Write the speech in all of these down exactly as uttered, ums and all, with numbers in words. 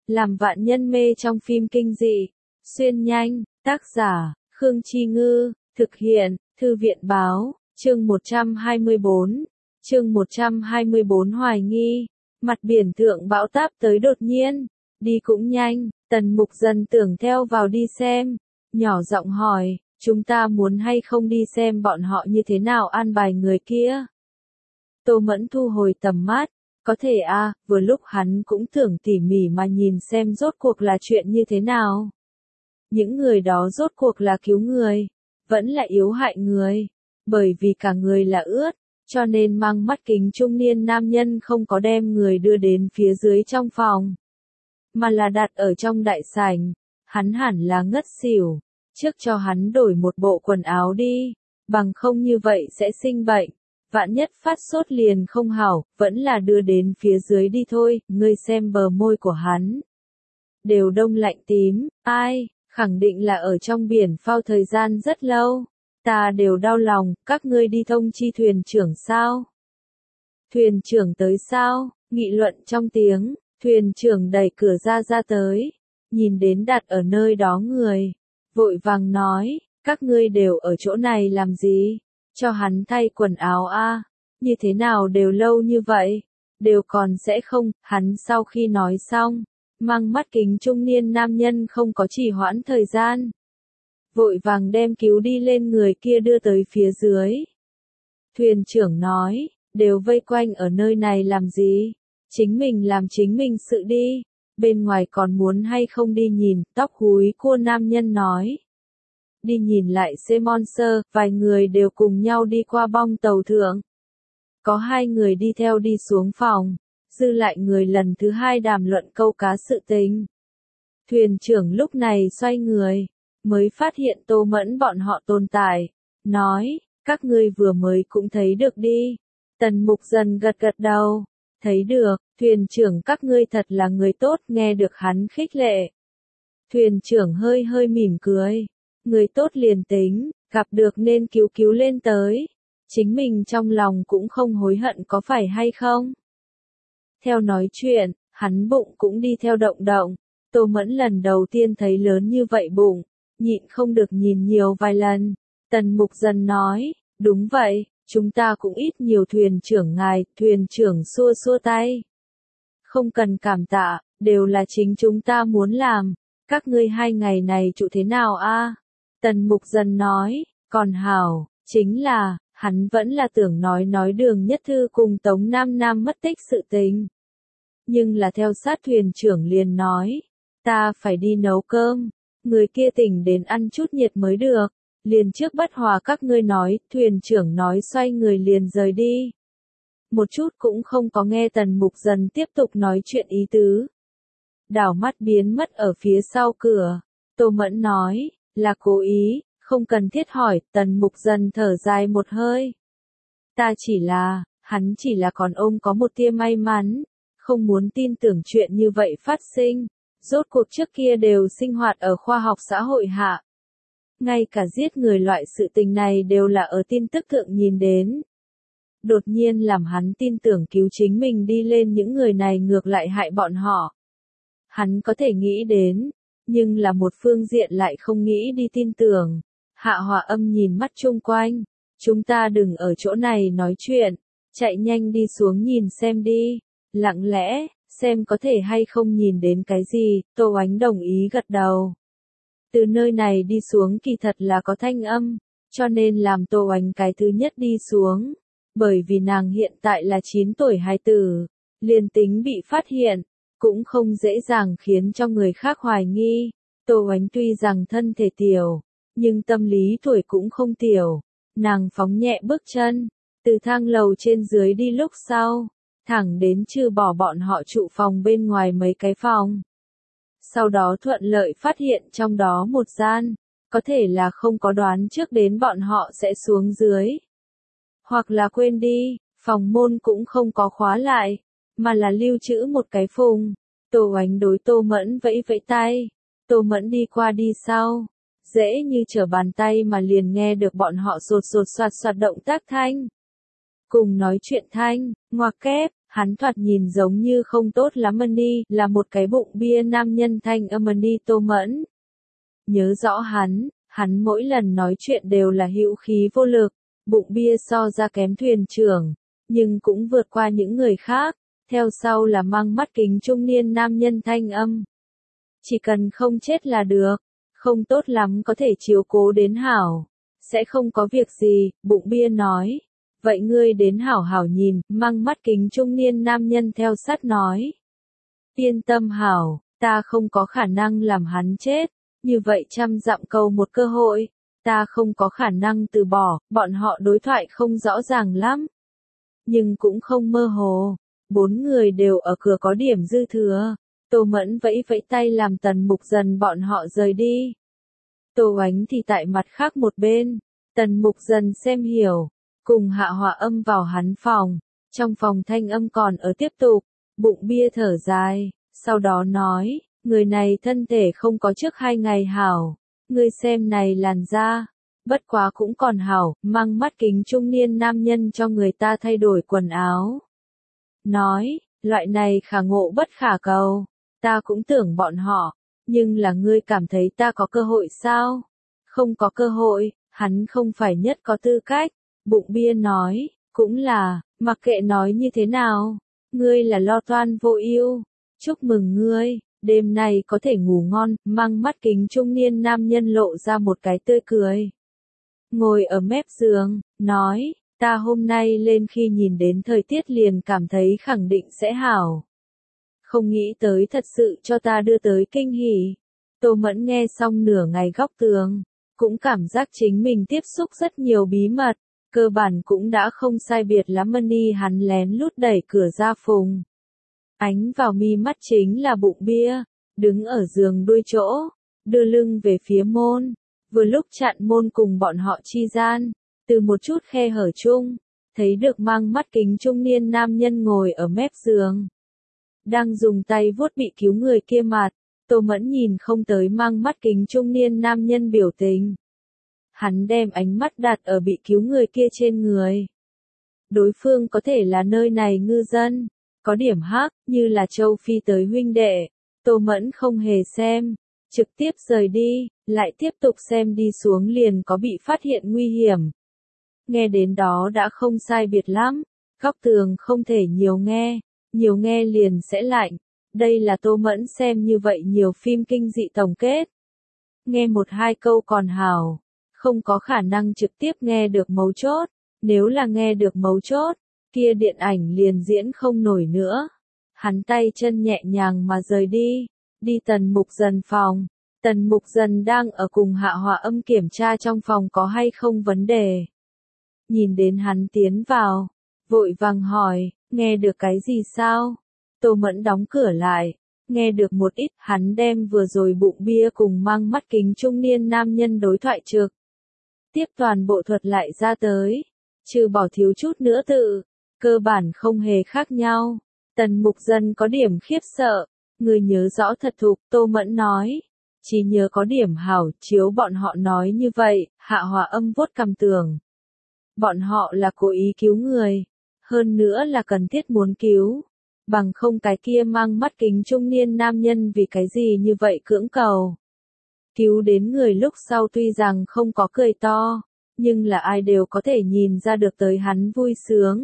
làm vạn nhân mê trong phim kinh dị. Xuyên nhanh, tác giả, Khương Chi Ngư, thực hiện, Thư viện Báo, chương một trăm hai mươi bốn. Chương một trăm hai mươi bốn hoài nghi. Mặt biển thượng bão táp tới đột nhiên, đi cũng nhanh, Tần Mục Dần tưởng theo vào đi xem, nhỏ giọng hỏi, chúng ta muốn hay không đi xem bọn họ như thế nào an bài người kia. Tô Mẫn thu hồi tầm mắt, có thể a, à, vừa lúc hắn cũng tưởng tỉ mỉ mà nhìn xem rốt cuộc là chuyện như thế nào. Những người đó rốt cuộc là cứu người, vẫn là yếu hại người, bởi vì cả người là ướt, cho nên mang mắt kính trung niên nam nhân không có đem người đưa đến phía dưới trong phòng, mà là đặt ở trong đại sảnh. Hắn hẳn là ngất xỉu, trước cho hắn đổi một bộ quần áo đi, bằng không như vậy sẽ sinh bệnh, vạn nhất phát sốt liền không hảo, vẫn là đưa đến phía dưới đi thôi. Ngươi xem bờ môi của hắn, đều đông lạnh tím, ai, khẳng định là ở trong biển phao thời gian rất lâu. Ta đều đau lòng, các ngươi đi thông chi thuyền trưởng sao? Thuyền trưởng tới sao? Nghị luận trong tiếng, thuyền trưởng đẩy cửa ra ra tới, nhìn đến đặt ở nơi đó người, vội vàng nói, các ngươi đều ở chỗ này làm gì? Cho hắn thay quần áo a, à? Như thế nào đều lâu như vậy, đều còn sẽ không. Hắn sau khi nói xong, mang mắt kính trung niên nam nhân không có trì hoãn thời gian, vội vàng đem cứu đi lên người kia đưa tới phía dưới. Thuyền trưởng nói, đều vây quanh ở nơi này làm gì? Chính mình làm chính mình sự đi, bên ngoài còn muốn hay không đi nhìn? Tóc húi cua nam nhân nói. Đi nhìn lại xe Monster, vài người đều cùng nhau đi qua bong tàu thượng. Có hai người đi theo đi xuống phòng, dư lại người lần thứ hai đàm luận câu cá sự tình. Thuyền trưởng lúc này xoay người, mới phát hiện Tô Mẫn bọn họ tồn tại, nói, các ngươi vừa mới cũng thấy được đi. Tần Mục Dần gật gật đầu, thấy được, thuyền trưởng các ngươi thật là người tốt. Nghe được hắn khích lệ, thuyền trưởng hơi hơi mỉm cười, người tốt liền tính, gặp được nên cứu cứu lên tới, chính mình trong lòng cũng không hối hận có phải hay không. Theo nói chuyện, hắn bụng cũng đi theo động động. Tô Mẫn lần đầu tiên thấy lớn như vậy bụng, nhịn không được nhìn nhiều vài lần. Tần Mục Dần nói, đúng vậy, chúng ta cũng ít nhiều thuyền trưởng ngài. Thuyền trưởng xua xua tay, không cần cảm tạ, đều là chính chúng ta muốn làm. Các ngươi hai ngày này trụ thế nào a? À? Tần Mục Dần nói, còn hảo, chính là, hắn vẫn là tưởng nói nói Đường Nhất Thư cùng Tống Nam Nam mất tích sự tình. Nhưng là theo sát thuyền trưởng liền nói, ta phải đi nấu cơm, người kia tỉnh đến ăn chút nhiệt mới được, liền trước bất hòa các ngươi nói. Thuyền trưởng nói xoay người liền rời đi, một chút cũng không có nghe Tần Mục Dần tiếp tục nói chuyện ý tứ. Đảo mắt biến mất ở phía sau cửa. Tô Mẫn nói, là cố ý, không cần thiết hỏi. Tần Mục Dần thở dài một hơi, ta chỉ là, hắn chỉ là còn ôm có một tia may mắn, không muốn tin tưởng chuyện như vậy phát sinh. Rốt cuộc trước kia đều sinh hoạt ở khoa học xã hội hạ, ngay cả giết người loại sự tình này đều là ở tin tức thượng nhìn đến. Đột nhiên làm hắn tin tưởng cứu chính mình đi lên những người này ngược lại hại bọn họ. Hắn có thể nghĩ đến, nhưng là một phương diện lại không nghĩ đi tin tưởng. Hạ Hòa Âm nhìn mắt chung quanh, chúng ta đừng ở chỗ này nói chuyện, chạy nhanh đi xuống nhìn xem đi, lặng lẽ, xem có thể hay không nhìn đến cái gì. Tô Ánh đồng ý gật đầu. Từ nơi này đi xuống kỳ thật là có thanh âm, cho nên làm Tô Ánh cái thứ nhất đi xuống, bởi vì nàng hiện tại là chín tuổi hài tử, liền tính bị phát hiện, cũng không dễ dàng khiến cho người khác hoài nghi. Tô Ánh tuy rằng thân thể tiểu, nhưng tâm lý tuổi cũng không tiểu, nàng phóng nhẹ bước chân, từ thang lầu trên dưới đi lúc sau, thẳng đến trừ bỏ bọn họ trụ phòng bên ngoài mấy cái phòng. Sau đó thuận lợi phát hiện trong đó một gian, có thể là không có đoán trước đến bọn họ sẽ xuống dưới. Hoặc là quên đi, phòng môn cũng không có khóa lại, mà là lưu trữ một cái phùng. Tô Ánh đối Tô Mẫn vẫy vẫy tay, Tô Mẫn đi qua đi sau, dễ như trở bàn tay mà liền nghe được bọn họ sột sột soạt soạt động tác thanh. Cùng nói chuyện thanh, ngoặc kép, Hắn thoạt nhìn giống như không tốt lắm đi, là một cái bụng bia nam nhân thanh âm đi Tô Mẫn. Nhớ rõ hắn, hắn mỗi lần nói chuyện đều là hữu khí vô lực, bụng bia so ra kém thuyền trưởng, nhưng cũng vượt qua những người khác, theo sau là mang mắt kính trung niên nam nhân thanh âm. Chỉ cần không chết là được, không tốt lắm có thể chiếu cố đến hảo, sẽ không có việc gì, bụng bia nói. Vậy ngươi đến hảo hảo nhìn, mang mắt kính trung niên nam nhân theo sát nói. Yên tâm hảo, ta không có khả năng làm hắn chết, như vậy trăm dặm cầu một cơ hội, ta không có khả năng từ bỏ, bọn họ đối thoại không rõ ràng lắm. Nhưng cũng không mơ hồ, bốn người đều ở cửa có điểm dư thừa, Tô Mẫn vẫy vẫy tay làm Tần Mục Dần bọn họ rời đi. Tô Ánh thì tại mặt khác một bên, Tần Mục Dần xem hiểu. Cùng Hạ Họa Âm vào hắn phòng, trong phòng thanh âm còn ở tiếp tục, bụng bia thở dài, sau đó nói, người này thân thể không có trước hai ngày hảo, ngươi xem này làn da, bất quá cũng còn hảo, mang mắt kính trung niên nam nhân cho người ta thay đổi quần áo. Nói, loại này khả ngộ bất khả cầu, ta cũng tưởng bọn họ, nhưng là ngươi cảm thấy ta có cơ hội sao? Không có cơ hội, hắn không phải nhất có tư cách. Bụng bia nói, cũng là, mặc kệ nói như thế nào, ngươi là lo toan vô ưu, chúc mừng ngươi, đêm nay có thể ngủ ngon, mang mắt kính trung niên nam nhân lộ ra một cái tươi cười. Ngồi ở mép giường, nói, ta hôm nay lên khi nhìn đến thời tiết liền cảm thấy khẳng định sẽ hảo. Không nghĩ tới thật sự cho ta đưa tới kinh hỉ. Tô Mẫn nghe xong nửa ngày góc tường, cũng cảm giác chính mình tiếp xúc rất nhiều bí mật. Cơ bản cũng đã không sai biệt lắm đi hắn lén lút đẩy cửa ra phùng. Ánh vào mi mắt chính là bụng bia, đứng ở giường đuôi chỗ, đưa lưng về phía môn, vừa lúc chặn môn cùng bọn họ chi gian, từ một chút khe hở chung, thấy được mang mắt kính trung niên nam nhân ngồi ở mép giường. Đang dùng tay vuốt bị cứu người kia mặt, Tô Mẫn nhìn không tới mang mắt kính trung niên nam nhân biểu tình. Hắn đem ánh mắt đặt ở bị cứu người kia trên người. Đối phương có thể là nơi này ngư dân, có điểm hắc, như là châu Phi tới huynh đệ. Tô Mẫn không hề xem, trực tiếp rời đi, lại tiếp tục xem đi xuống liền có bị phát hiện nguy hiểm. Nghe đến đó đã không sai biệt lắm, góc tường không thể nhiều nghe, nhiều nghe liền sẽ lạnh. Đây là Tô Mẫn xem như vậy nhiều phim kinh dị tổng kết. Nghe một hai câu còn hảo. Không có khả năng trực tiếp nghe được mấu chốt, nếu là nghe được mấu chốt, kia điện ảnh liền diễn không nổi nữa. Hắn tay chân nhẹ nhàng mà rời đi, đi Tần Mục Dần phòng. Tần Mục Dần đang ở cùng Hạ Họa Âm kiểm tra trong phòng có hay không vấn đề. Nhìn đến hắn tiến vào, vội vàng hỏi, nghe được cái gì sao? Tô Mẫn đóng cửa lại, nghe được một ít, hắn đem vừa rồi bụng bia cùng mang mắt kính trung niên nam nhân đối thoại trực. Tiếp toàn bộ thuật lại ra tới, trừ bỏ thiếu chút nữa tự, cơ bản không hề khác nhau. Tần Mục Dần có điểm khiếp sợ, người nhớ rõ thật thục, Tô Mẫn nói. Chỉ nhớ có điểm hảo, chiếu bọn họ nói như vậy, Hạ Họa Âm vuốt cằm tưởng. Bọn họ là cố ý cứu người, hơn nữa là cần thiết muốn cứu. Bằng không cái kia mang mắt kính trung niên nam nhân vì cái gì như vậy cưỡng cầu. Cứu đến người lúc sau tuy rằng không có cười to, nhưng là ai đều có thể nhìn ra được tới hắn vui sướng.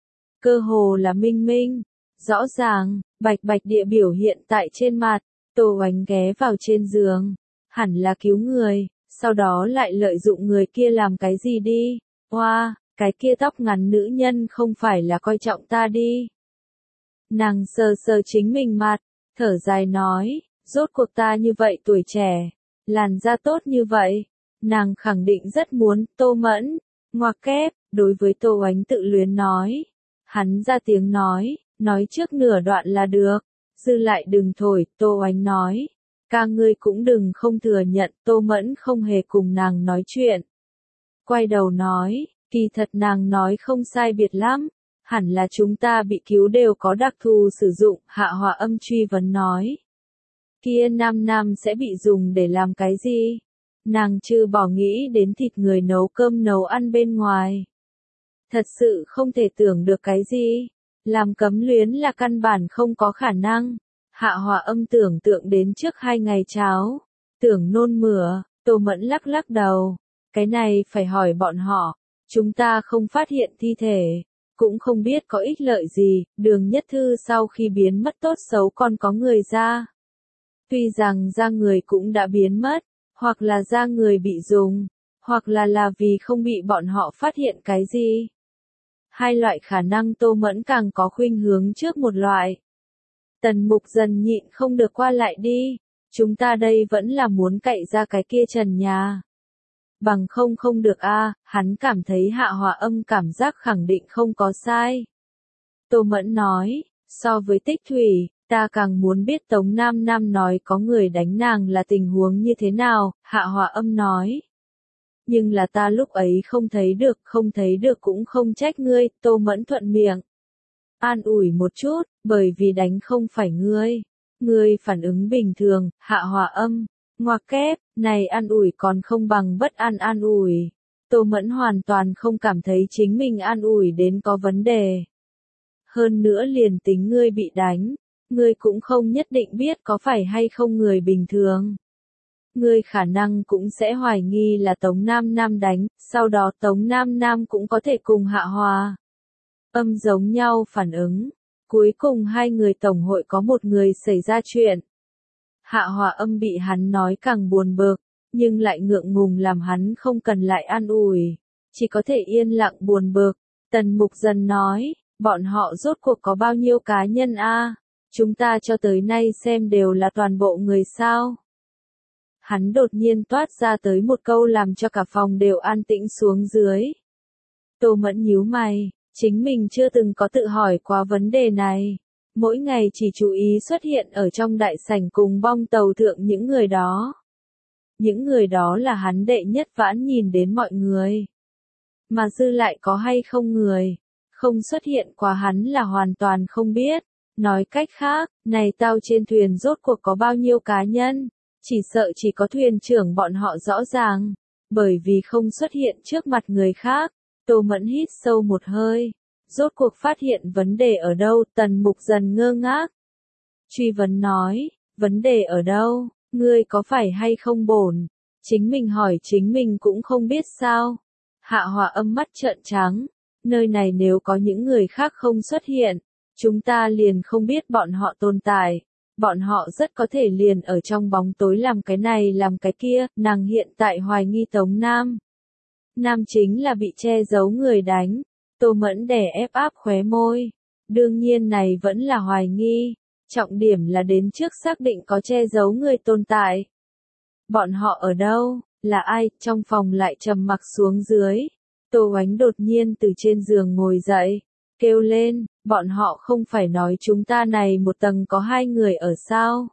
Cơ hồ là minh minh, rõ ràng, bạch bạch địa biểu hiện tại trên mặt, Tô Ánh ghé vào trên giường, hẳn là cứu người, sau đó lại lợi dụng người kia làm cái gì đi, hoa, wow, cái kia tóc ngắn nữ nhân không phải là coi trọng ta đi. Nàng sờ sờ chính mình mặt, thở dài nói, rốt cuộc ta như vậy tuổi trẻ. Làn da tốt như vậy, nàng khẳng định rất muốn, Tô Mẫn, ngoặc kép, đối với Tô Ánh tự luyến nói. Hắn ra tiếng nói, nói trước nửa đoạn là được, dư lại đừng thổi, Tô Ánh nói. Ca ngươi cũng đừng không thừa nhận, Tô Mẫn không hề cùng nàng nói chuyện. Quay đầu nói, kỳ thật nàng nói không sai biệt lắm, hẳn là chúng ta bị cứu đều có đặc thù sử dụng, Hạ Họa Âm truy vấn nói. Kia nam nam sẽ bị dùng để làm cái gì? Nàng chưa bỏ nghĩ đến thịt người nấu cơm nấu ăn bên ngoài. Thật sự không thể tưởng được cái gì. Làm cấm luyến là căn bản không có khả năng. Hạ Hòa Âm tưởng tượng đến trước hai ngày cháo, tưởng nôn mửa, Tô Mẫn lắc lắc đầu. Cái này phải hỏi bọn họ, chúng ta không phát hiện thi thể, cũng không biết có ích lợi gì, Đường Nhất Thư sau khi biến mất tốt xấu còn có người ra. Tuy rằng da người cũng đã biến mất, hoặc là da người bị dùng, hoặc là là vì không bị bọn họ phát hiện cái gì. Hai loại khả năng Tô Mẫn càng có khuynh hướng trước một loại. Tần Mục dần nhịn không được qua lại đi, chúng ta đây vẫn là muốn cậy ra cái kia trần nhà. Bằng không không được a, hắn cảm thấy Hạ Hòa Âm cảm giác khẳng định không có sai. Tô Mẫn nói, so với Tích Thủy, ta càng muốn biết Tống Nam Nam nói có người đánh nàng là tình huống như thế nào, Hạ Hòa Âm nói. Nhưng là ta lúc ấy không thấy được, không thấy được cũng không trách ngươi, Tô Mẫn thuận miệng. An ủi một chút, bởi vì đánh không phải ngươi. Ngươi phản ứng bình thường, Hạ Hòa Âm. Ngoặc kép, này an ủi còn không bằng bất an an ủi. Tô Mẫn hoàn toàn không cảm thấy chính mình an ủi đến có vấn đề. Hơn nữa liền tính ngươi bị đánh, ngươi cũng không nhất định biết có phải hay không người bình thường. Ngươi khả năng cũng sẽ hoài nghi là Tống Nam Nam đánh, sau đó Tống Nam Nam cũng có thể cùng Hạ Hòa Âm giống nhau phản ứng. Cuối cùng hai người tổng hội có một người xảy ra chuyện. Hạ Hòa Âm bị hắn nói càng buồn bực, nhưng lại ngượng ngùng làm hắn không cần lại an ủi, chỉ có thể yên lặng buồn bực. Tần Mục dần nói, bọn họ rốt cuộc có bao nhiêu cá nhân a? Chúng ta cho tới nay xem đều là toàn bộ người sao? Hắn đột nhiên toát ra tới một câu làm cho cả phòng đều an tĩnh xuống dưới. Tô Mẫn nhíu mày, chính mình chưa từng có tự hỏi qua vấn đề này. Mỗi ngày chỉ chú ý xuất hiện ở trong đại sảnh cùng bong tàu thượng những người đó. Những người đó là hắn đệ nhất vãn nhìn đến mọi người. Mà dư lại có hay không người, không xuất hiện qua hắn là hoàn toàn không biết. Nói cách khác, này tàu trên thuyền rốt cuộc có bao nhiêu cá nhân, chỉ sợ chỉ có thuyền trưởng bọn họ rõ ràng. Bởi vì không xuất hiện trước mặt người khác, Tô Mẫn hít sâu một hơi. Rốt cuộc phát hiện vấn đề ở đâu, Tần Mục dần ngơ ngác. Truy vấn nói, vấn đề ở đâu, ngươi có phải hay không bổn? Chính mình hỏi chính mình cũng không biết sao. Hạ Hòa Âm mắt trợn trắng, nơi này nếu có những người khác không xuất hiện, chúng ta liền không biết bọn họ tồn tại. Bọn họ rất có thể liền ở trong bóng tối làm cái này làm cái kia, nàng hiện tại hoài nghi Tống Nam. Nam chính là bị che giấu người đánh. Tô Mẫn đè ép áp khóe môi. Đương nhiên này vẫn là hoài nghi. Trọng điểm là đến trước xác định có che giấu người tồn tại. Bọn họ ở đâu? Là ai? Trong phòng lại trầm mặc xuống dưới. Tô Oánh đột nhiên từ trên giường ngồi dậy. Kêu lên, bọn họ không phải nói chúng ta này một tầng có hai người ở sao?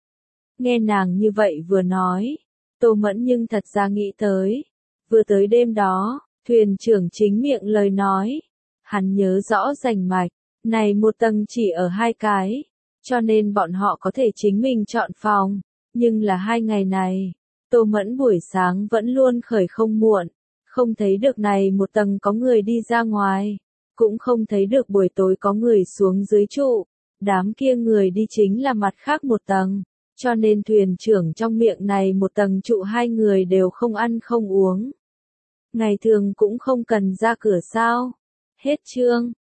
Nghe nàng như vậy vừa nói. Tô Mẫn nhưng thật ra nghĩ tới. Vừa tới đêm đó. Thuyền trưởng chính miệng lời nói. Hắn nhớ rõ rành mạch. Này một tầng chỉ ở hai cái. Cho nên bọn họ có thể chính mình chọn phòng. Nhưng là hai ngày này. Tô Mẫn buổi sáng vẫn luôn khởi không muộn. Không thấy được này một tầng có người đi ra ngoài. Cũng không thấy được buổi tối có người xuống dưới trụ. Đám kia người đi chính là mặt khác một tầng. Cho nên thuyền trưởng trong miệng này một tầng trụ hai người đều không ăn không uống. Ngày thường cũng không cần ra cửa sao. Hết chương.